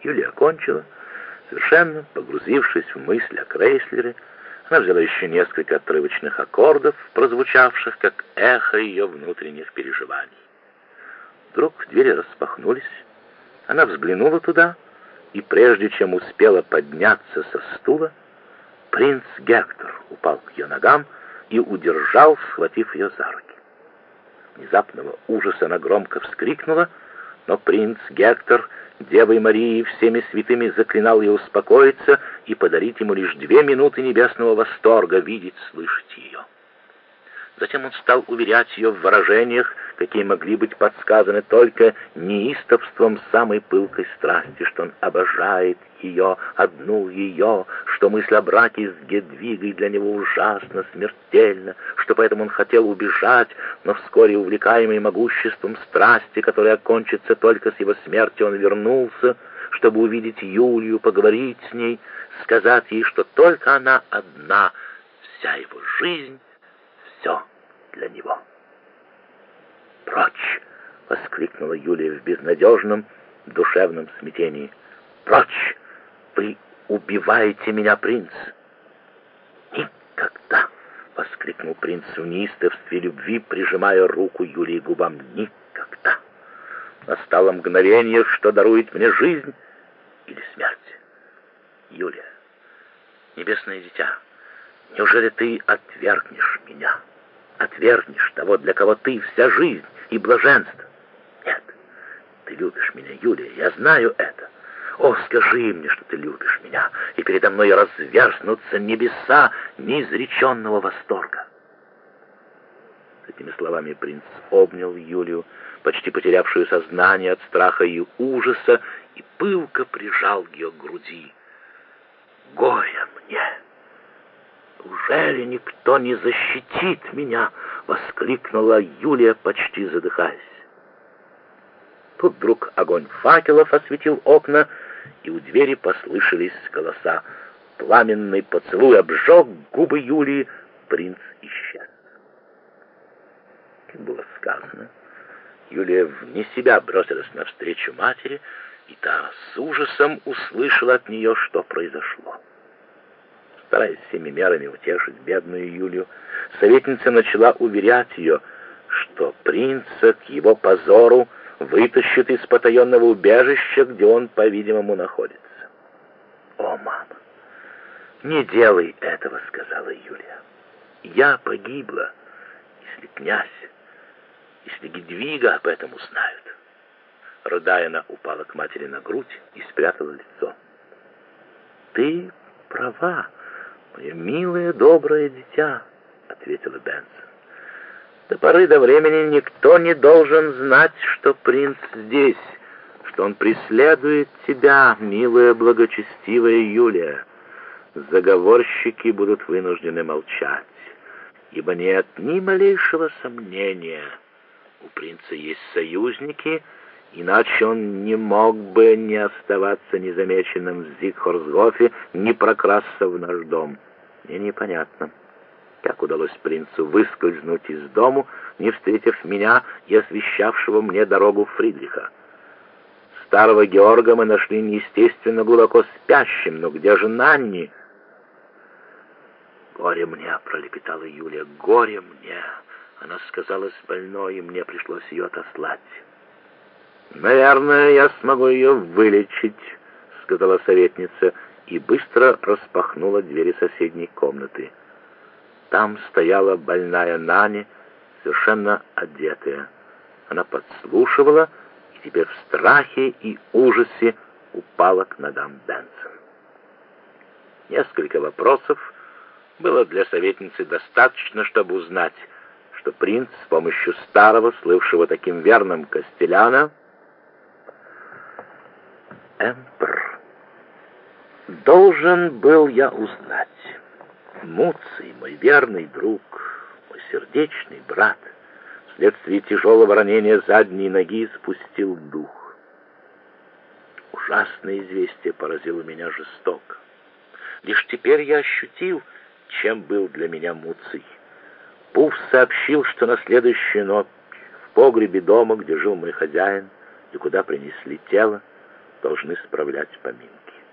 Юлия окончила, совершенно погрузившись в мысль о Крейслере. Она взяла еще несколько отрывочных аккордов, прозвучавших как эхо ее внутренних переживаний. Вдруг двери распахнулись, она взглянула туда, и прежде чем успела подняться со стула, принц Гектор упал к ее ногам и удержал, схватив ее за руки. Внезапного ужаса она громко вскрикнула, но принц Гектор Девой Марией и всеми святыми заклинал ее успокоиться и подарить ему лишь 2 минуты небесного восторга, видеть, слышать ее. Затем он стал уверять ее в выражениях, какие могли быть подсказаны только неистовством самой пылкой страсти, что он обожает ее, одну ее, что мысль о браке с Гедвигой для него ужасно, смертельна, что поэтому он хотел убежать, но вскоре, увлекаемый могуществом страсти, которая кончится только с его смертью, он вернулся, чтобы увидеть Юлию, поговорить с ней, сказать ей, что только она одна, вся его жизнь, все для него. «Прочь!» — воскликнула Юлия в безнадежном, душевном смятении. «Прочь! Вы убиваете меня, принц!» «Никогда!» — воскликнул принц в неистовстве любви, прижимая руку Юлии к губам. «Никогда! Настало мгновение, что дарует мне жизнь или смерть. Юлия, небесное дитя, неужели ты отвергнешь меня? Отвергнешь того, для кого ты вся жизнь и блаженство? Нет, ты любишь меня, Юлия, я знаю это. О, скажи мне, что ты любишь меня, и передо мной разверзнутся небеса неизреченного восторга». С этими словами принц обнял Юлию, почти потерявшую сознание от страха и ужаса, и пылко прижал ее к груди. «Горе мне! Неужели никто не защитит меня?» — воскликнула Юлия, почти задыхаясь. Тут вдруг огонь факелов осветил окна, и у двери послышались голоса. Пламенный поцелуй обжег губы Юлии, принц исчез. Как было сказано, Юлия вне себя бросилась навстречу матери, и та с ужасом услышала от нее, что произошло. Стараясь всеми мерами утешить бедную Юлию, советница начала уверять ее, что принца к его позору вытащит из потаенного убежища, где он, по-видимому, находится. «О, мама, не делай этого», — сказала Юлия. «Я погибла, если князь, если Гедвига об этом узнают». Рыдая, она упала к матери на грудь и спрятала лицо. «Ты права, мое милое, доброе дитя», — ответила Бенсон. «До поры до времени никто не должен знать, что принц здесь, что он преследует тебя, милая, благочестивая Юлия. Заговорщики будут вынуждены молчать, ибо нет ни малейшего сомнения. У принца есть союзники, иначе он не мог бы ни оставаться незамеченным в Зигхорсгофе, ни прокрасться в наш дом. Мне непонятно, как удалось принцу выскользнуть из дому, не встретив меня и освещавшего мне дорогу Фридриха. Старого Георга мы нашли неестественно глубоко спящим, но где же Нанни?» «Горе мне», — пролепетала Юлия, — «горе мне. Она сказалась больной, и мне пришлось ее отослать». «Наверное, я смогу ее вылечить», — сказала советница, и быстро распахнула двери соседней комнаты. Там стояла больная Нани, совершенно одетая. Она подслушивала и теперь в страхе и ужасе упала к ногам Бенсон. Несколько вопросов было для советницы достаточно, чтобы узнать, что принц с помощью старого, слывшего таким верным Кастеляна, Эмпр. Должен был я узнать. Муций, мой верный друг, мой сердечный брат, вследствие тяжелого ранения задней ноги спустил дух. Ужасное известие поразило меня жестоко. Лишь теперь я ощутил, чем был для меня Муций. Пуф сообщил, что на следующую ночь в погребе дома, где жил мой хозяин и куда принесли тело, должны справлять поминки.